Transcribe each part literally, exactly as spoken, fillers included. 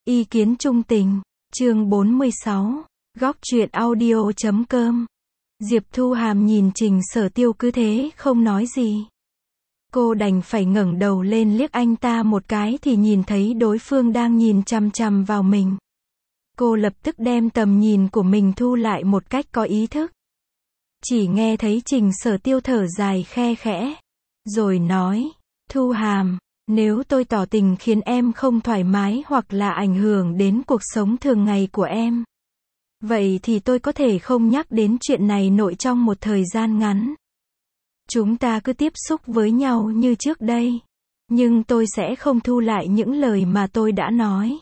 Ý kiến trung tình, chương bốn mươi sáu, góc truyện audio chấm com. Diệp Thu Hàm nhìn Trình Sở Tiêu cứ thế không nói gì. Cô đành phải ngẩng đầu lên liếc anh ta một cái thì nhìn thấy đối phương đang nhìn chằm chằm vào mình. Cô lập tức đem tầm nhìn của mình thu lại một cách có ý thức. Chỉ nghe thấy Trình Sở Tiêu thở dài khe khẽ, rồi nói, Thu Hàm, nếu tôi tỏ tình khiến em không thoải mái hoặc là ảnh hưởng đến cuộc sống thường ngày của em, vậy thì tôi có thể không nhắc đến chuyện này nội trong một thời gian ngắn. Chúng ta cứ tiếp xúc với nhau như trước đây, nhưng tôi sẽ không thu lại những lời mà tôi đã nói.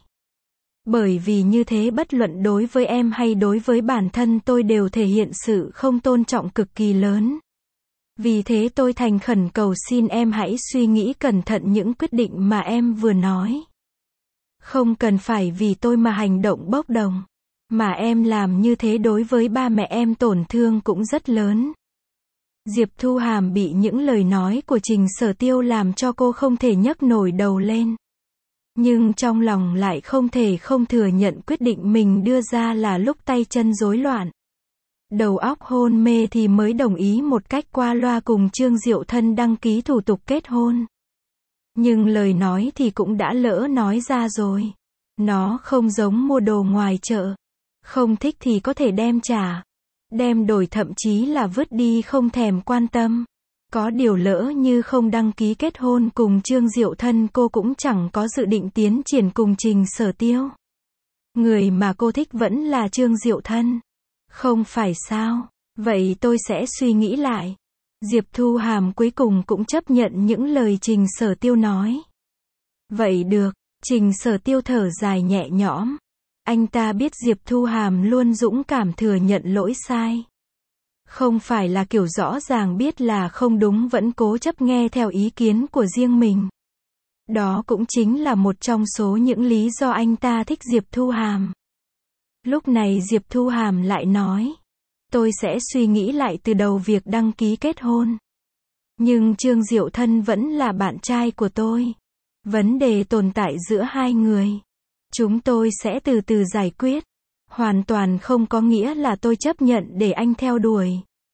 Bởi vì như thế bất luận đối với em hay đối với bản thân tôi đều thể hiện sự không tôn trọng cực kỳ lớn. Vì thế tôi thành khẩn cầu xin em hãy suy nghĩ cẩn thận những quyết định mà em vừa nói. Không cần phải vì tôi mà hành động bốc đồng, mà em làm như thế đối với ba mẹ em tổn thương cũng rất lớn. Diệp Thu Hàm bị những lời nói của Trình Sở Tiêu làm cho cô không thể nhấc nổi đầu lên. Nhưng trong lòng lại không thể không thừa nhận quyết định mình đưa ra là lúc tay chân rối loạn, đầu óc hôn mê thì mới đồng ý một cách qua loa cùng Trương Diệu Thân đăng ký thủ tục kết hôn. Nhưng lời nói thì cũng đã lỡ nói ra rồi. Nó không giống mua đồ ngoài chợ. Không thích thì có thể đem trả, đem đổi thậm chí là vứt đi không thèm quan tâm. Có điều lỡ như không đăng ký kết hôn cùng Trương Diệu Thân, cô cũng chẳng có dự định tiến triển cùng Trình Sở Tiêu. Người mà cô thích vẫn là Trương Diệu Thân. Không phải sao? Vậy tôi sẽ suy nghĩ lại. Diệp Thu Hàm cuối cùng cũng chấp nhận những lời Trình Sở Tiêu nói. Vậy được, Trình Sở Tiêu thở dài nhẹ nhõm. Anh ta biết Diệp Thu Hàm luôn dũng cảm thừa nhận lỗi sai. Không phải là kiểu rõ ràng biết là không đúng vẫn cố chấp nghe theo ý kiến của riêng mình. Đó cũng chính là một trong số những lý do anh ta thích Diệp Thu Hàm. Lúc này Diệp Thu Hàm lại nói, tôi sẽ suy nghĩ lại từ đầu việc đăng ký kết hôn. Nhưng Trương Diệu Thân vẫn là bạn trai của tôi. Vấn đề tồn tại giữa hai người, chúng tôi sẽ từ từ giải quyết. Hoàn toàn không có nghĩa là tôi chấp nhận để anh theo đuổi.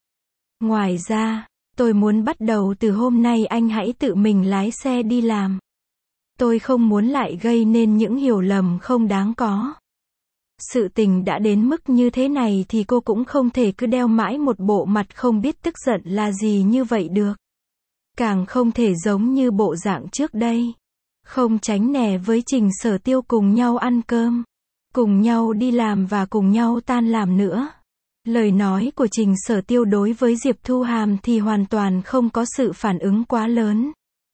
Ngoài ra, tôi muốn bắt đầu từ hôm nay anh hãy tự mình lái xe đi làm. Tôi không muốn lại gây nên những hiểu lầm không đáng có. Sự tình đã đến mức như thế này thì cô cũng không thể cứ đeo mãi một bộ mặt không biết tức giận là gì như vậy được. Càng không thể giống như bộ dạng trước đây. Không tránh nè với Trình Sở Tiêu cùng nhau ăn cơm, cùng nhau đi làm và cùng nhau tan làm nữa. Lời nói của Trình Sở Tiêu đối với Diệp Thu Hàm thì hoàn toàn không có sự phản ứng quá lớn.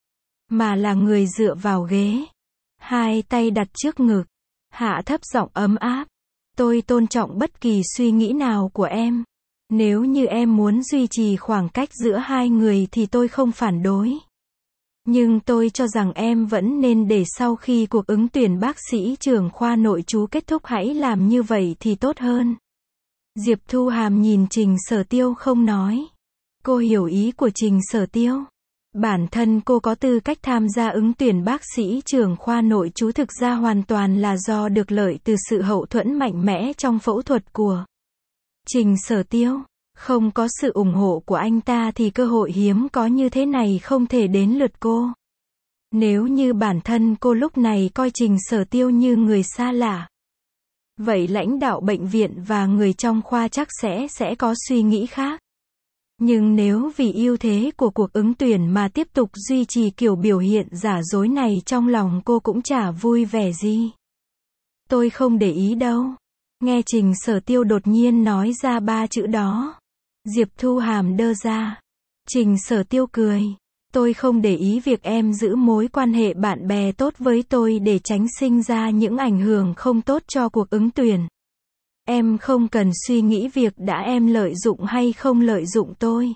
Mà là người dựa vào ghế, hai tay đặt trước ngực, hạ thấp giọng ấm áp. Tôi tôn trọng bất kỳ suy nghĩ nào của em. Nếu như em muốn duy trì khoảng cách giữa hai người thì tôi không phản đối. Nhưng tôi cho rằng em vẫn nên để sau khi cuộc ứng tuyển bác sĩ trưởng khoa nội trú kết thúc hãy làm như vậy thì tốt hơn. Diệp Thu Hàm nhìn Trình Sở Tiêu không nói. Cô hiểu ý của Trình Sở Tiêu. Bản thân cô có tư cách tham gia ứng tuyển bác sĩ trưởng khoa nội trú thực ra hoàn toàn là do được lợi từ sự hậu thuẫn mạnh mẽ trong phẫu thuật của Trình Sở Tiêu. Không có sự ủng hộ của anh ta thì cơ hội hiếm có như thế này không thể đến lượt cô. Nếu như bản thân cô lúc này coi Trình Sở Tiêu như người xa lạ, vậy lãnh đạo bệnh viện và người trong khoa chắc sẽ sẽ có suy nghĩ khác. Nhưng nếu vì ưu thế của cuộc ứng tuyển mà tiếp tục duy trì kiểu biểu hiện giả dối này trong lòng cô cũng chả vui vẻ gì. Tôi không để ý đâu. Nghe Trình Sở Tiêu đột nhiên nói ra ba chữ đó, Diệp Thu Hàm đơ ra. Trình Sở Tiêu cười. Tôi không để ý việc em giữ mối quan hệ bạn bè tốt với tôi để tránh sinh ra những ảnh hưởng không tốt cho cuộc ứng tuyển. Em không cần suy nghĩ việc đã em lợi dụng hay không lợi dụng tôi.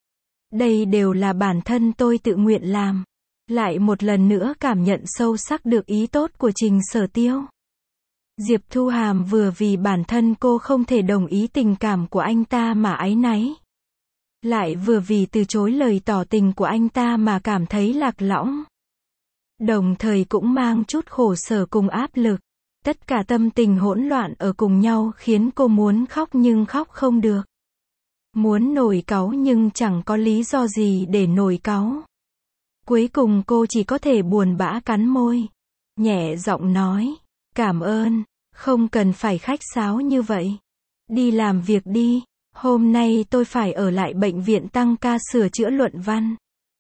Đây đều là bản thân tôi tự nguyện làm. Lại một lần nữa cảm nhận sâu sắc được ý tốt của Trình Sở Tiêu. Diệp Thu Hàm vừa vì bản thân cô không thể đồng ý tình cảm của anh ta mà áy náy. Lại vừa vì từ chối lời tỏ tình của anh ta mà cảm thấy lạc lõng. Đồng thời cũng mang chút khổ sở cùng áp lực. Tất cả tâm tình hỗn loạn ở cùng nhau khiến cô muốn khóc nhưng khóc không được. Muốn nổi cáu nhưng chẳng có lý do gì để nổi cáu. Cuối cùng cô chỉ có thể buồn bã cắn môi. Nhẹ giọng nói, cảm ơn, không cần phải khách sáo như vậy. Đi làm việc đi, hôm nay tôi phải ở lại bệnh viện tăng ca sửa chữa luận văn.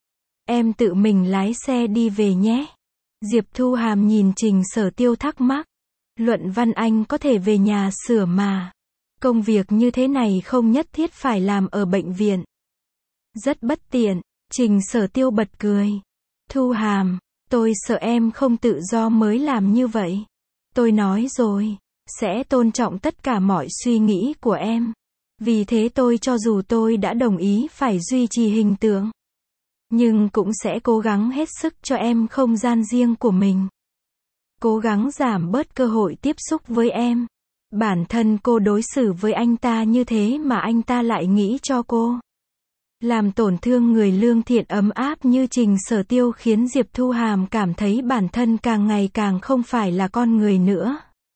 Em tự mình lái xe đi về nhé. Diệp Thu Hàm nhìn Trình Sở Tiêu thắc mắc. Luận văn anh có thể về nhà sửa mà. Công việc như thế này không nhất thiết phải làm ở bệnh viện. Rất bất tiện, Trình Sở Tiêu bật cười. Thu Hàm, tôi sợ em không tự do mới làm như vậy. Tôi nói rồi, sẽ tôn trọng tất cả mọi suy nghĩ của em. Vì thế tôi cho dù tôi đã đồng ý phải duy trì hình tượng, nhưng cũng sẽ cố gắng hết sức cho em không gian riêng của mình. Cố gắng giảm bớt cơ hội tiếp xúc với em. Bản thân cô đối xử với anh ta như thế mà anh ta lại nghĩ cho cô làm tổn thương người lương thiện ấm áp như Trình Sở Tiêu khiến Diệp Thu Hàm cảm thấy bản thân càng ngày càng không phải là con người nữa.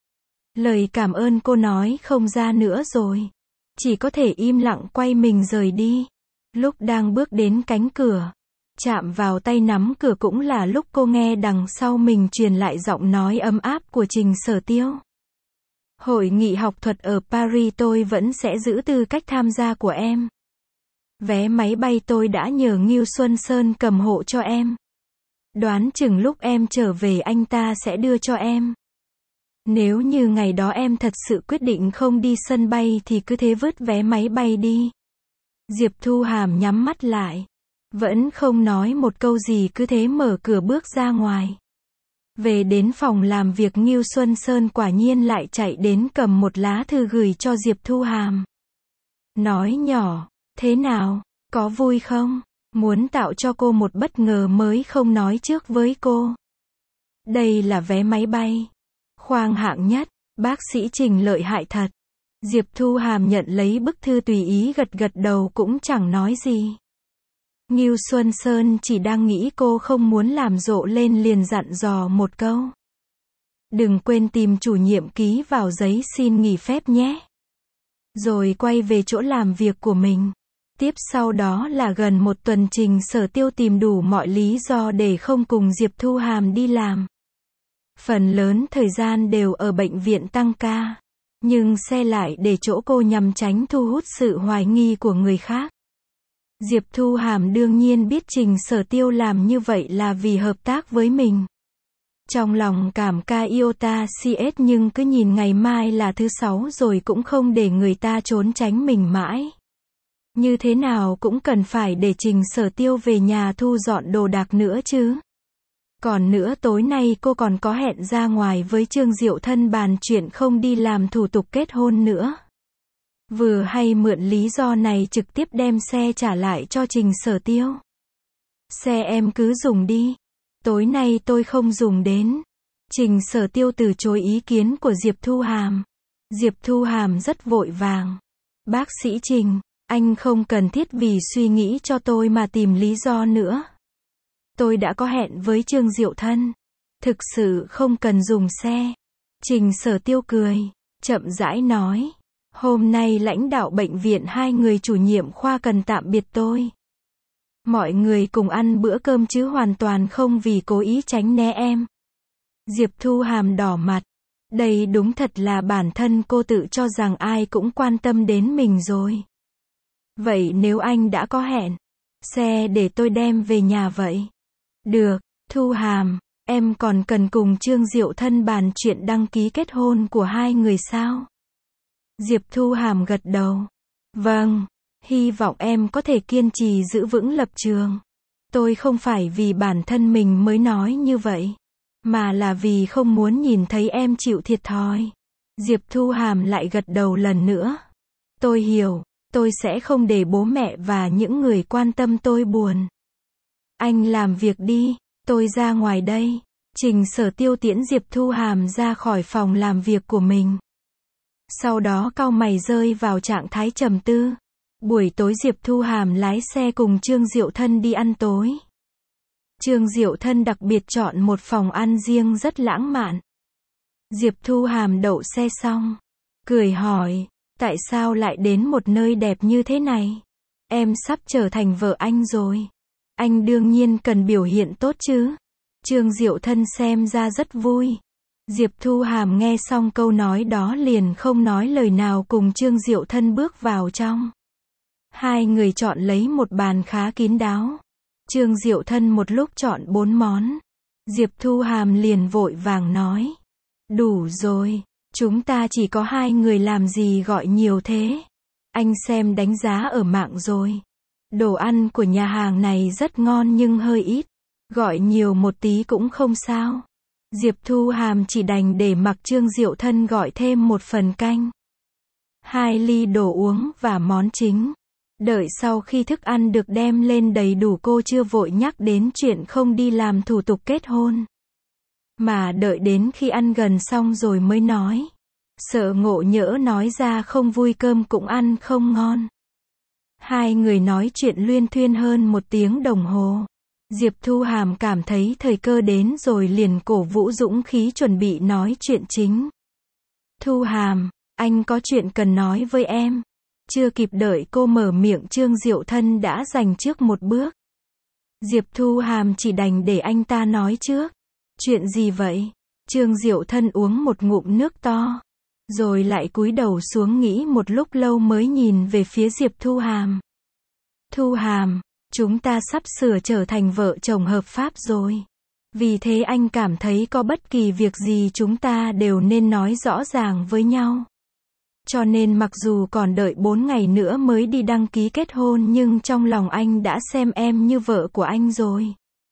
Lời cảm ơn cô nói không ra nữa rồi. Chỉ có thể im lặng quay mình rời đi. Lúc đang bước đến cánh cửa, chạm vào tay nắm cửa cũng là lúc cô nghe đằng sau mình truyền lại giọng nói ấm áp của Trình Sở Tiêu. Hội nghị học thuật ở Paris tôi vẫn sẽ giữ tư cách tham gia của em. Vé máy bay tôi đã nhờ Ngưu Xuân Sơn cầm hộ cho em. Đoán chừng lúc em trở về anh ta sẽ đưa cho em. Nếu như ngày đó em thật sự quyết định không đi sân bay thì cứ thế vứt vé máy bay đi. Diệp Thu Hàm nhắm mắt lại. Vẫn không nói một câu gì cứ thế mở cửa bước ra ngoài. Về đến phòng làm việc Ngưu Xuân Sơn quả nhiên lại chạy đến cầm một lá thư gửi cho Diệp Thu Hàm. Nói nhỏ, thế nào, có vui không? Muốn tạo cho cô một bất ngờ mới không nói trước với cô. Đây là vé máy bay. Khoang hạng nhất, bác sĩ Trình lợi hại thật. Diệp Thu Hàm nhận lấy bức thư tùy ý gật gật đầu cũng chẳng nói gì. Ngưu Xuân Sơn chỉ đang nghĩ cô không muốn làm rộ lên liền dặn dò một câu. Đừng quên tìm chủ nhiệm ký vào giấy xin nghỉ phép nhé. Rồi quay về chỗ làm việc của mình. Tiếp sau đó là gần một tuần Trình Sở Tiêu tìm đủ mọi lý do để không cùng Diệp Thu Hàm đi làm. Phần lớn thời gian đều ở bệnh viện tăng ca. Nhưng xe lại để chỗ cô nhằm tránh thu hút sự hoài nghi của người khác. Diệp Thu Hàm đương nhiên biết Trình Sở Tiêu làm như vậy là vì hợp tác với mình. Trong lòng cảm ca iota cs nhưng cứ nhìn ngày mai là thứ sáu rồi cũng không để người ta trốn tránh mình mãi. Như thế nào cũng cần phải để Trình Sở Tiêu về nhà thu dọn đồ đạc nữa chứ. Còn nữa tối nay cô còn có hẹn ra ngoài với Trương Diệu Thân bàn chuyện không đi làm thủ tục kết hôn nữa. Vừa hay mượn lý do này trực tiếp đem xe trả lại cho Trình Sở Tiêu. Xe em cứ dùng đi. Tối nay tôi không dùng đến. Trình Sở Tiêu từ chối ý kiến của Diệp Thu Hàm. Diệp Thu Hàm rất vội vàng. Bác sĩ Trình, anh không cần thiết vì suy nghĩ cho tôi mà tìm lý do nữa. Tôi đã có hẹn với Trương Diệu Thân. Thực sự không cần dùng xe. Trình Sở Tiêu cười, chậm rãi nói. Hôm nay lãnh đạo bệnh viện hai người chủ nhiệm khoa cần tạm biệt tôi. Mọi người cùng ăn bữa cơm chứ hoàn toàn không vì cố ý tránh né em. Diệp Thu Hàm đỏ mặt. Đây đúng thật là bản thân cô tự cho rằng ai cũng quan tâm đến mình rồi. Vậy nếu anh đã có hẹn, xe để tôi đem về nhà vậy. Được, Thu Hàm, em còn cần cùng Trương Diệu Thân bàn chuyện đăng ký kết hôn của hai người sao? Diệp Thu Hàm gật đầu. Vâng, hy vọng em có thể kiên trì giữ vững lập trường. Tôi không phải vì bản thân mình mới nói như vậy, mà là vì không muốn nhìn thấy em chịu thiệt thòi. Diệp Thu Hàm lại gật đầu lần nữa. Tôi hiểu, tôi sẽ không để bố mẹ và những người quan tâm tôi buồn. Anh làm việc đi, tôi ra ngoài đây. Trình Sở Tiêu tiễn Diệp Thu Hàm ra khỏi phòng làm việc của mình. Sau đó cau mày rơi vào trạng thái trầm tư. Buổi tối Diệp Thu Hàm lái xe cùng Trương Diệu Thân đi ăn tối. Trương Diệu Thân đặc biệt chọn một phòng ăn riêng rất lãng mạn. Diệp Thu Hàm đậu xe xong, cười hỏi, tại sao lại đến một nơi đẹp như thế này? Em sắp trở thành vợ anh rồi. Anh đương nhiên cần biểu hiện tốt chứ. Trương Diệu Thân xem ra rất vui. Diệp Thu Hàm nghe xong câu nói đó liền không nói lời nào cùng Trương Diệu Thân bước vào trong. Hai người chọn lấy một bàn khá kín đáo. Trương Diệu Thân một lúc chọn bốn món. Diệp Thu Hàm liền vội vàng nói. Đủ rồi, chúng ta chỉ có hai người làm gì gọi nhiều thế. Anh xem đánh giá ở mạng rồi. Đồ ăn của nhà hàng này rất ngon nhưng hơi ít. Gọi nhiều một tí cũng không sao. Diệp Thu Hàm chỉ đành để mặc Trương Diệu Thân gọi thêm một phần canh, hai ly đồ uống và món chính. Đợi sau khi thức ăn được đem lên đầy đủ cô chưa vội nhắc đến chuyện không đi làm thủ tục kết hôn. Mà đợi đến khi ăn gần xong rồi mới nói. Sợ ngộ nhỡ nói ra không vui cơm cũng ăn không ngon. Hai người nói chuyện luyên thuyên hơn một tiếng đồng hồ. Diệp Thu Hàm cảm thấy thời cơ đến rồi liền cổ vũ dũng khí chuẩn bị nói chuyện chính. Thu Hàm, anh có chuyện cần nói với em. Chưa kịp đợi cô mở miệng Trương Diệu Thân đã giành trước một bước. Diệp Thu Hàm chỉ đành để anh ta nói trước. Chuyện gì vậy? Trương Diệu Thân uống một ngụm nước to, rồi lại cúi đầu xuống nghĩ một lúc lâu mới nhìn về phía Diệp Thu Hàm. Thu Hàm, chúng ta sắp sửa trở thành vợ chồng hợp pháp rồi. Vì thế anh cảm thấy có bất kỳ việc gì chúng ta đều nên nói rõ ràng với nhau. Cho nên mặc dù còn đợi bốn ngày nữa mới đi đăng ký kết hôn nhưng trong lòng anh đã xem em như vợ của anh rồi.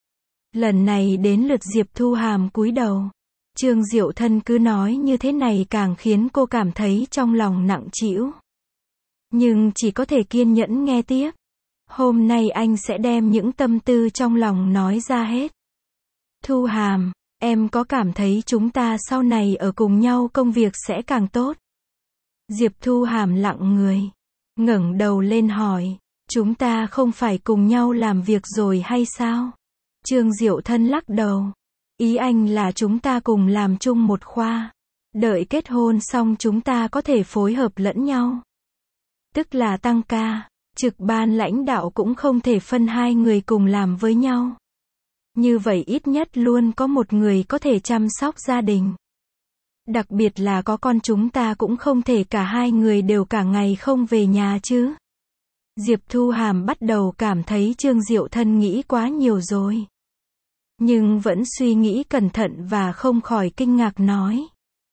Lần này đến lượt Diệp Thu Hàm cúi đầu. Trương Diệu Thân cứ nói như thế này càng khiến cô cảm thấy trong lòng nặng trĩu. Nhưng chỉ có thể kiên nhẫn nghe tiếp. Hôm nay anh sẽ đem những tâm tư trong lòng nói ra hết. Thu Hàm, em có cảm thấy chúng ta sau này ở cùng nhau công việc sẽ càng tốt? Diệp Thu Hàm lặng người, ngẩng đầu lên hỏi, chúng ta không phải cùng nhau làm việc rồi hay sao? Trương Diệu Thân lắc đầu. Ý anh là chúng ta cùng làm chung một khoa. Đợi kết hôn xong chúng ta có thể phối hợp lẫn nhau. Tức là tăng ca, trực ban lãnh đạo cũng không thể phân hai người cùng làm với nhau. Như vậy ít nhất luôn có một người có thể chăm sóc gia đình. Đặc biệt là có con chúng ta cũng không thể cả hai người đều cả ngày không về nhà chứ. Diệp Thu Hàm bắt đầu cảm thấy Trương Diệu Thân nghĩ quá nhiều rồi. Nhưng vẫn suy nghĩ cẩn thận và không khỏi kinh ngạc nói.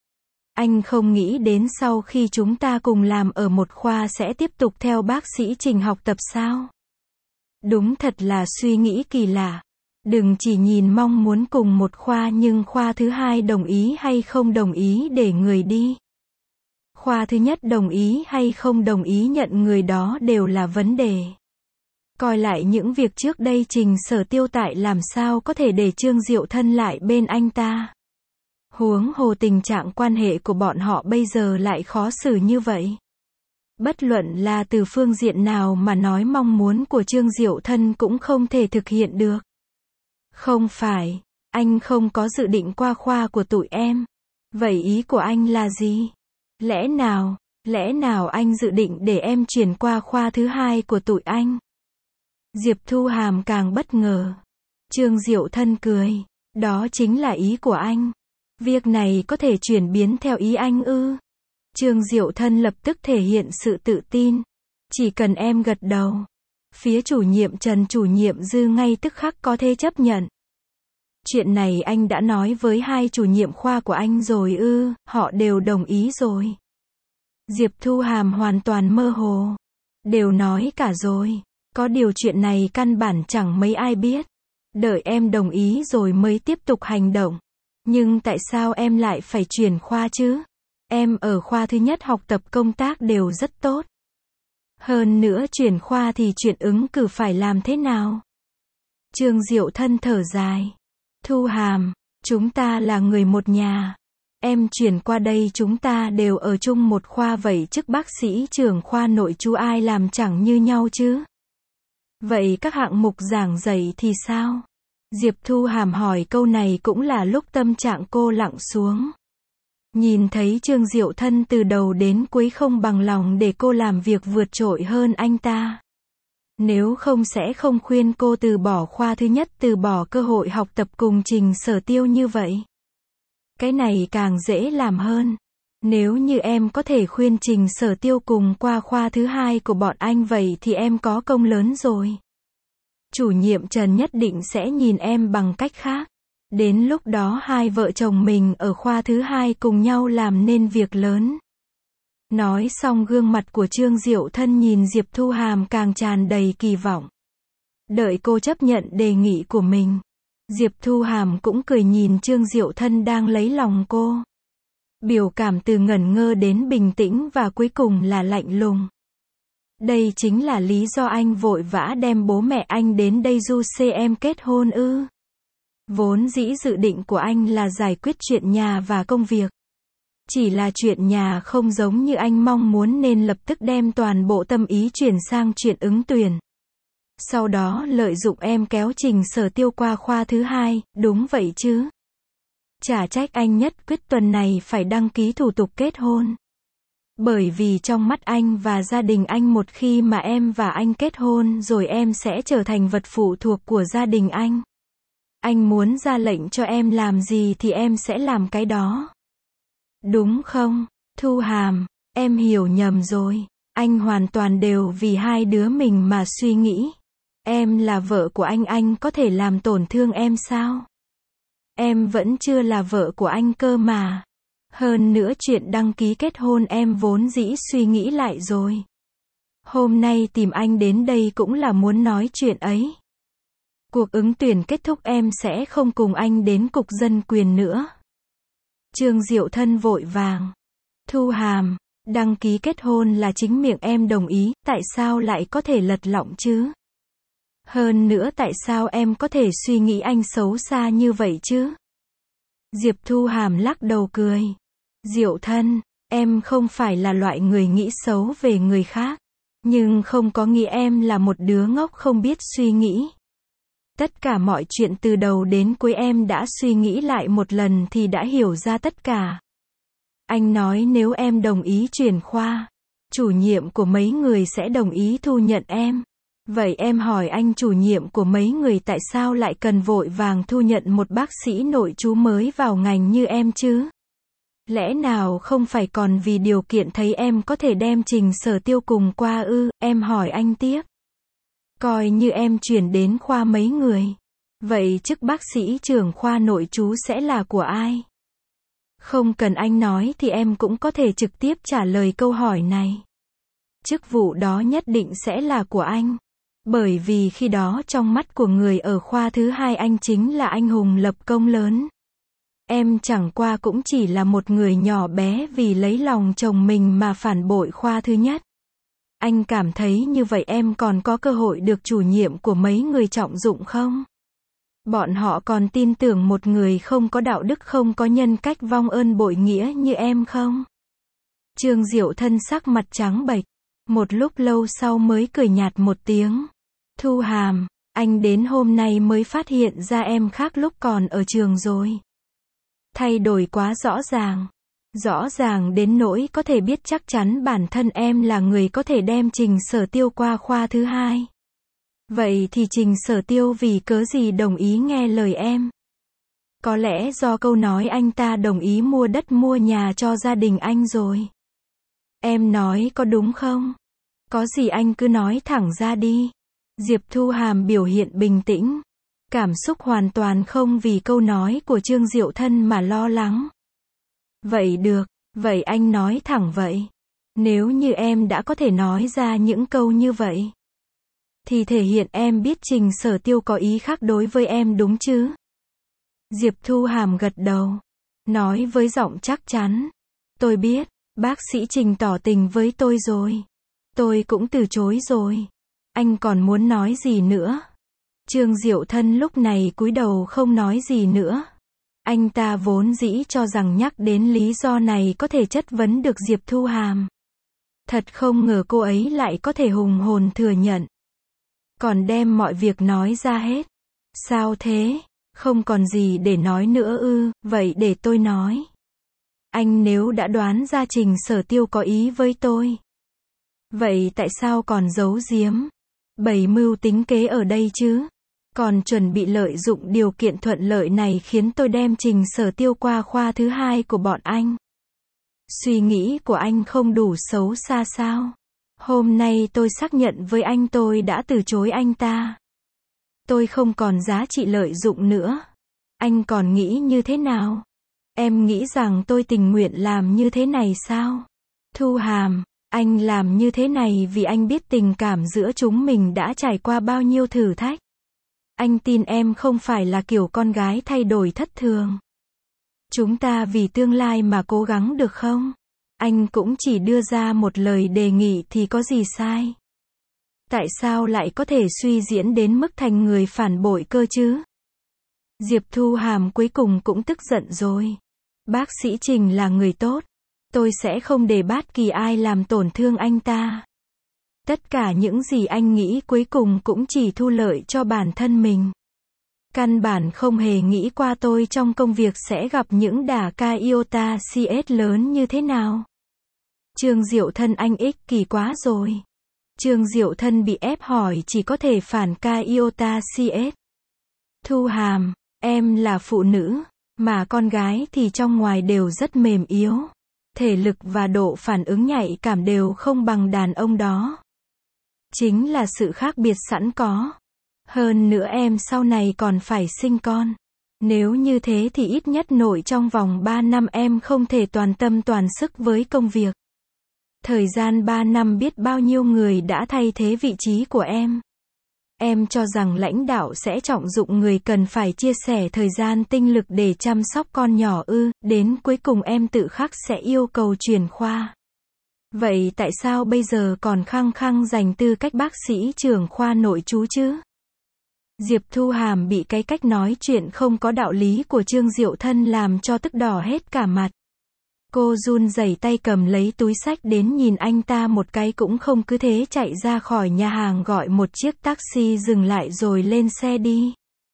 Anh không nghĩ đến sau khi chúng ta cùng làm ở một khoa sẽ tiếp tục theo bác sĩ Trình học tập sao? Đúng thật là suy nghĩ kỳ lạ. Đừng chỉ nhìn mong muốn cùng một khoa nhưng khoa thứ hai đồng ý hay không đồng ý để người đi. Khoa thứ nhất đồng ý hay không đồng ý nhận người đó đều là vấn đề. Coi lại những việc trước đây Trình Sở Tiêu tại làm sao có thể để Trương Diệu Thân lại bên anh ta. Huống hồ tình trạng quan hệ của bọn họ bây giờ lại khó xử như vậy. Bất luận là từ phương diện nào mà nói mong muốn của Trương Diệu Thân cũng không thể thực hiện được. Không phải, anh không có dự định qua khoa của tụi em. Vậy ý của anh là gì? Lẽ nào, lẽ nào anh dự định để em chuyển qua khoa thứ hai của tụi anh? Diệp Thu Hàm càng bất ngờ. Trương Diệu Thân cười. Đó chính là ý của anh. Việc này có thể chuyển biến theo ý anh ư? Trương Diệu Thân lập tức thể hiện sự tự tin. Chỉ cần em gật đầu. Phía chủ nhiệm Trần chủ nhiệm Dư ngay tức khắc có thể chấp nhận. Chuyện này anh đã nói với hai chủ nhiệm khoa của anh rồi ư? Họ đều đồng ý rồi. Diệp Thu Hàm hoàn toàn mơ hồ. Đều nói cả rồi. Có điều chuyện này căn bản chẳng mấy ai biết. Đợi em đồng ý rồi mới tiếp tục hành động. Nhưng tại sao em lại phải chuyển khoa chứ? Em ở khoa thứ nhất học tập công tác đều rất tốt. Hơn nữa chuyển khoa thì chuyện ứng cử phải làm thế nào? Trương Diệu Thân thở dài. Thu Hàm, chúng ta là người một nhà. Em chuyển qua đây chúng ta đều ở chung một khoa vậy chức bác sĩ trưởng khoa nội trú ai làm chẳng như nhau chứ? Vậy các hạng mục giảng dạy thì sao? Diệp Thu Hàm hỏi câu này cũng là lúc tâm trạng cô lặng xuống. Nhìn thấy Trương Diệu Thân từ đầu đến cuối không bằng lòng để cô làm việc vượt trội hơn anh ta. Nếu không sẽ không khuyên cô từ bỏ khoa thứ nhất, từ bỏ cơ hội học tập cùng Trình Sở Tiêu như vậy. Cái này càng dễ làm hơn. Nếu như em có thể khuyên Trình Sở Tiêu cùng qua khoa thứ hai của bọn anh vậy thì em có công lớn rồi. Chủ nhiệm Trần nhất định sẽ nhìn em bằng cách khác. Đến lúc đó hai vợ chồng mình ở khoa thứ hai cùng nhau làm nên việc lớn. Nói xong gương mặt của Trương Diệu Thân nhìn Diệp Thu Hàm càng tràn đầy kỳ vọng. Đợi cô chấp nhận đề nghị của mình. Diệp Thu Hàm cũng cười nhìn Trương Diệu Thân đang lấy lòng cô. Biểu cảm từ ngẩn ngơ đến bình tĩnh và cuối cùng là lạnh lùng. Đây chính là lý do anh vội vã đem bố mẹ anh đến đây du xê em kết hôn ư? Vốn dĩ dự định của anh là giải quyết chuyện nhà và công việc. Chỉ là chuyện nhà không giống như anh mong muốn nên lập tức đem toàn bộ tâm ý chuyển sang chuyện ứng tuyển. Sau đó lợi dụng em kéo Trình Sở Tiêu qua khoa thứ hai, đúng vậy chứ? Chả trách anh nhất quyết tuần này phải đăng ký thủ tục kết hôn. Bởi vì trong mắt anh và gia đình anh một khi mà em và anh kết hôn rồi em sẽ trở thành vật phụ thuộc của gia đình anh. Anh muốn ra lệnh cho em làm gì thì em sẽ làm cái đó. Đúng không, Thu Hàm, em hiểu nhầm rồi. Anh hoàn toàn đều vì hai đứa mình mà suy nghĩ. Em là vợ của anh, anh có thể làm tổn thương em sao? Em vẫn chưa là vợ của anh cơ mà. Hơn nữa chuyện đăng ký kết hôn em vốn dĩ suy nghĩ lại rồi. Hôm nay tìm anh đến đây cũng là muốn nói chuyện ấy. Cuộc ứng tuyển kết thúc em sẽ không cùng anh đến cục dân quyền nữa. Trương Diệu Thân vội vàng. Thu Hàm, đăng ký kết hôn là chính miệng em đồng ý, tại sao lại có thể lật lọng chứ? Hơn nữa tại sao em có thể suy nghĩ anh xấu xa như vậy chứ? Diệp Thu Hàm lắc đầu cười. Diệu Thân, em không phải là loại người nghĩ xấu về người khác. Nhưng không có nghĩa em là một đứa ngốc không biết suy nghĩ. Tất cả mọi chuyện từ đầu đến cuối em đã suy nghĩ lại một lần thì đã hiểu ra tất cả. Anh nói nếu em đồng ý chuyển khoa, chủ nhiệm của mấy người sẽ đồng ý thu nhận em. Vậy em hỏi anh chủ nhiệm của mấy người tại sao lại cần vội vàng thu nhận một bác sĩ nội trú mới vào ngành như em chứ? Lẽ nào không phải còn vì điều kiện thấy em có thể đem Trình Sở Tiêu cùng qua ư? Em hỏi anh tiếp. Coi như em chuyển đến khoa mấy người. Vậy chức bác sĩ trưởng khoa nội trú sẽ là của ai? Không cần anh nói thì em cũng có thể trực tiếp trả lời câu hỏi này. Chức vụ đó nhất định sẽ là của anh. Bởi vì khi đó trong mắt của người ở khoa thứ hai anh chính là anh hùng lập công lớn. Em chẳng qua cũng chỉ là một người nhỏ bé vì lấy lòng chồng mình mà phản bội khoa thứ nhất. Anh cảm thấy như vậy em còn có cơ hội được chủ nhiệm của mấy người trọng dụng không? Bọn họ còn tin tưởng một người không có đạo đức không có nhân cách vong ơn bội nghĩa như em không? Trương Diệu Thân sắc mặt trắng bệch. Một lúc lâu sau mới cười nhạt một tiếng. Thu Hàm, anh đến hôm nay mới phát hiện ra em khác lúc còn ở trường rồi. Thay đổi quá rõ ràng. Rõ ràng đến nỗi có thể biết chắc chắn bản thân em là người có thể đem Trình Sở Tiêu qua khoa thứ hai. Vậy thì Trình Sở Tiêu vì cớ gì đồng ý nghe lời em? Có lẽ do câu nói anh ta đồng ý mua đất mua nhà cho gia đình anh rồi. Em nói có đúng không? Có gì anh cứ nói thẳng ra đi. Diệp Thu Hàm biểu hiện bình tĩnh. Cảm xúc hoàn toàn không vì câu nói của Trương Diệu Thân mà lo lắng. Vậy được, vậy anh nói thẳng vậy. Nếu như em đã có thể nói ra những câu như vậy, thì thể hiện em biết Trình Sở Tiêu có ý khác đối với em đúng chứ? Diệp Thu Hàm gật đầu. Nói với giọng chắc chắn. Tôi biết, bác sĩ Trình tỏ tình với tôi rồi. Tôi cũng từ chối rồi. Anh còn muốn nói gì nữa? Trương Diệu Thân lúc này cúi đầu không nói gì nữa. Anh ta vốn dĩ cho rằng nhắc đến lý do này có thể chất vấn được Diệp Thu Hàm. Thật không ngờ cô ấy lại có thể hùng hồn thừa nhận. Còn đem mọi việc nói ra hết. Sao thế? Không còn gì để nói nữa ư? Vậy để tôi nói. Anh nếu đã đoán ra Trình Sở Tiêu có ý với tôi, vậy tại sao còn giấu giếm? Bày mưu tính kế ở đây chứ? Còn chuẩn bị lợi dụng điều kiện thuận lợi này khiến tôi đem Trình Sở Tiêu qua khoa thứ hai của bọn anh. Suy nghĩ của anh không đủ xấu xa sao? Hôm nay tôi xác nhận với anh tôi đã từ chối anh ta. Tôi không còn giá trị lợi dụng nữa. Anh còn nghĩ như thế nào? Em nghĩ rằng tôi tình nguyện làm như thế này sao? Thu Hàm, anh làm như thế này vì anh biết tình cảm giữa chúng mình đã trải qua bao nhiêu thử thách. Anh tin em không phải là kiểu con gái thay đổi thất thường. Chúng ta vì tương lai mà cố gắng được không? Anh cũng chỉ đưa ra một lời đề nghị thì có gì sai? Tại sao lại có thể suy diễn đến mức thành người phản bội cơ chứ? Diệp Thu Hàm cuối cùng cũng tức giận rồi. Bác sĩ Trình là người tốt. Tôi sẽ không để bất kỳ ai làm tổn thương anh ta. Tất cả những gì anh nghĩ cuối cùng cũng chỉ thu lợi cho bản thân mình. Căn bản không hề nghĩ qua tôi trong công việc sẽ gặp những đả ca iota xê ét lớn như thế nào. Trương Diệu Thân anh ích kỷ quá rồi. Trương Diệu Thân bị ép hỏi chỉ có thể phản ca iota xê ét. Thu Hàm, em là phụ nữ, mà con gái thì trong ngoài đều rất mềm yếu. Thể lực và độ phản ứng nhạy cảm đều không bằng đàn ông đó. Chính là sự khác biệt sẵn có. Hơn nữa em sau này còn phải sinh con. Nếu như thế thì ít nhất nội trong vòng ba năm em không thể toàn tâm toàn sức với công việc. Thời gian ba năm biết bao nhiêu người đã thay thế vị trí của em. Em cho rằng lãnh đạo sẽ trọng dụng người cần phải chia sẻ thời gian tinh lực để chăm sóc con nhỏ ư, đến cuối cùng em tự khắc sẽ yêu cầu chuyển khoa. Vậy tại sao bây giờ còn khăng khăng giành tư cách bác sĩ trưởng khoa nội trú chứ? Diệp Thu Hàm bị cái cách nói chuyện không có đạo lý của Trương Diệu Thân làm cho tức đỏ hết cả mặt. Cô run rẩy tay cầm lấy túi xách đến nhìn anh ta một cái cũng không, cứ thế chạy ra khỏi nhà hàng gọi một chiếc taxi dừng lại rồi lên xe đi.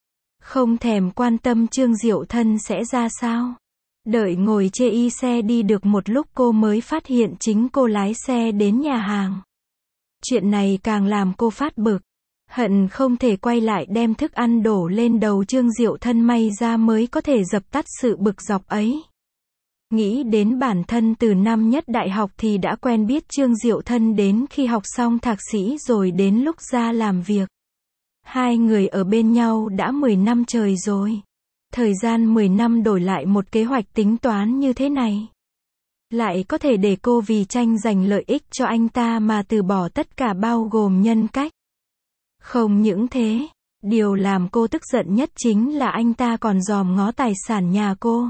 Không thèm quan tâm Trương Diệu Thân sẽ ra sao. Đợi ngồi chê y xe đi được một lúc cô mới phát hiện chính cô lái xe đến nhà hàng. Chuyện này càng làm cô phát bực. Hận không thể quay lại đem thức ăn đổ lên đầu Trương Diệu Thân, may ra mới có thể dập tắt sự bực dọc ấy. Nghĩ đến bản thân từ năm nhất đại học thì đã quen biết Trương Diệu Thân đến khi học xong thạc sĩ rồi đến lúc ra làm việc. Hai người ở bên nhau đã mười năm trời rồi. Thời gian mười năm đổi lại một kế hoạch tính toán như thế này. Lại có thể để cô vì tranh giành lợi ích cho anh ta mà từ bỏ tất cả bao gồm nhân cách. Không những thế, điều làm cô tức giận nhất chính là anh ta còn dòm ngó tài sản nhà cô.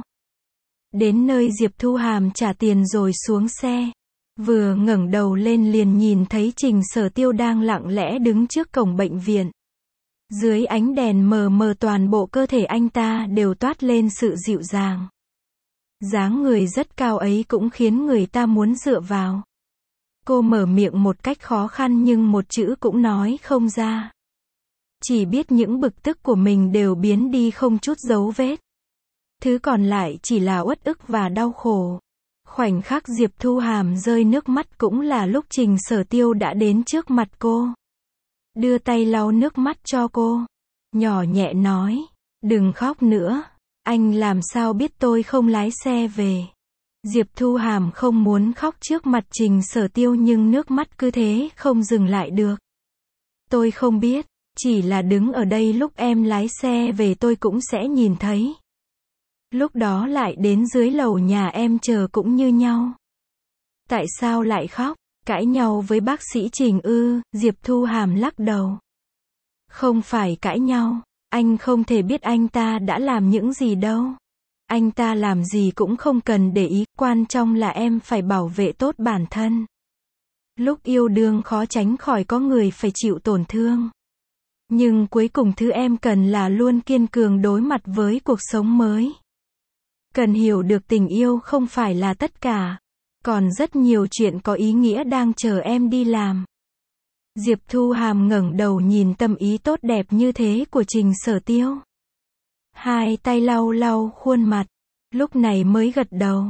Đến nơi Diệp Thu Hàm trả tiền rồi xuống xe. Vừa ngẩng đầu lên liền nhìn thấy Trình Sở Tiêu đang lặng lẽ đứng trước cổng bệnh viện. Dưới ánh đèn mờ mờ toàn bộ cơ thể anh ta đều toát lên sự dịu dàng. Dáng người rất cao ấy cũng khiến người ta muốn dựa vào. Cô mở miệng một cách khó khăn nhưng một chữ cũng nói không ra. Chỉ biết những bực tức của mình đều biến đi không chút dấu vết. Thứ còn lại chỉ là uất ức và đau khổ. Khoảnh khắc Diệp Thu Hàm rơi nước mắt cũng là lúc Trình Sở Tiêu đã đến trước mặt cô. Đưa tay lau nước mắt cho cô. Nhỏ nhẹ nói, đừng khóc nữa. Anh làm sao biết tôi không lái xe về. Diệp Thu Hàm không muốn khóc trước mặt Trình Sở Tiêu nhưng nước mắt cứ thế không dừng lại được. Tôi không biết, chỉ là đứng ở đây lúc em lái xe về tôi cũng sẽ nhìn thấy. Lúc đó lại đến dưới lầu nhà em chờ cũng như nhau. Tại sao lại khóc? Cãi nhau với bác sĩ Trình ư? Diệp Thu Hàm lắc đầu. Không phải cãi nhau, anh không thể biết anh ta đã làm những gì đâu. Anh ta làm gì cũng không cần để ý, quan trọng là em phải bảo vệ tốt bản thân. Lúc yêu đương khó tránh khỏi có người phải chịu tổn thương. Nhưng cuối cùng thứ em cần là luôn kiên cường đối mặt với cuộc sống mới. Cần hiểu được tình yêu không phải là tất cả. Còn rất nhiều chuyện có ý nghĩa đang chờ em đi làm. Diệp Thu Hàm ngẩng đầu nhìn tâm ý tốt đẹp như thế của Trình Sở Tiêu. Hai tay lau lau khuôn mặt. Lúc này mới gật đầu.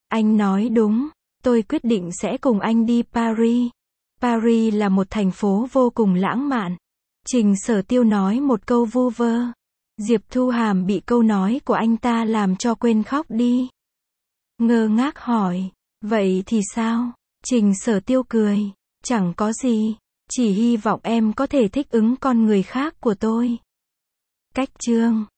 Anh nói đúng, tôi quyết định sẽ cùng anh đi Paris. Paris là một thành phố vô cùng lãng mạn. Trình Sở Tiêu nói một câu vu vơ. Diệp Thu Hàm bị câu nói của anh ta làm cho quên khóc đi. Ngơ ngác hỏi, vậy thì sao? Trình Sở Tiêu cười, chẳng có gì, chỉ hy vọng em có thể thích ứng con người khác của tôi. Cách chương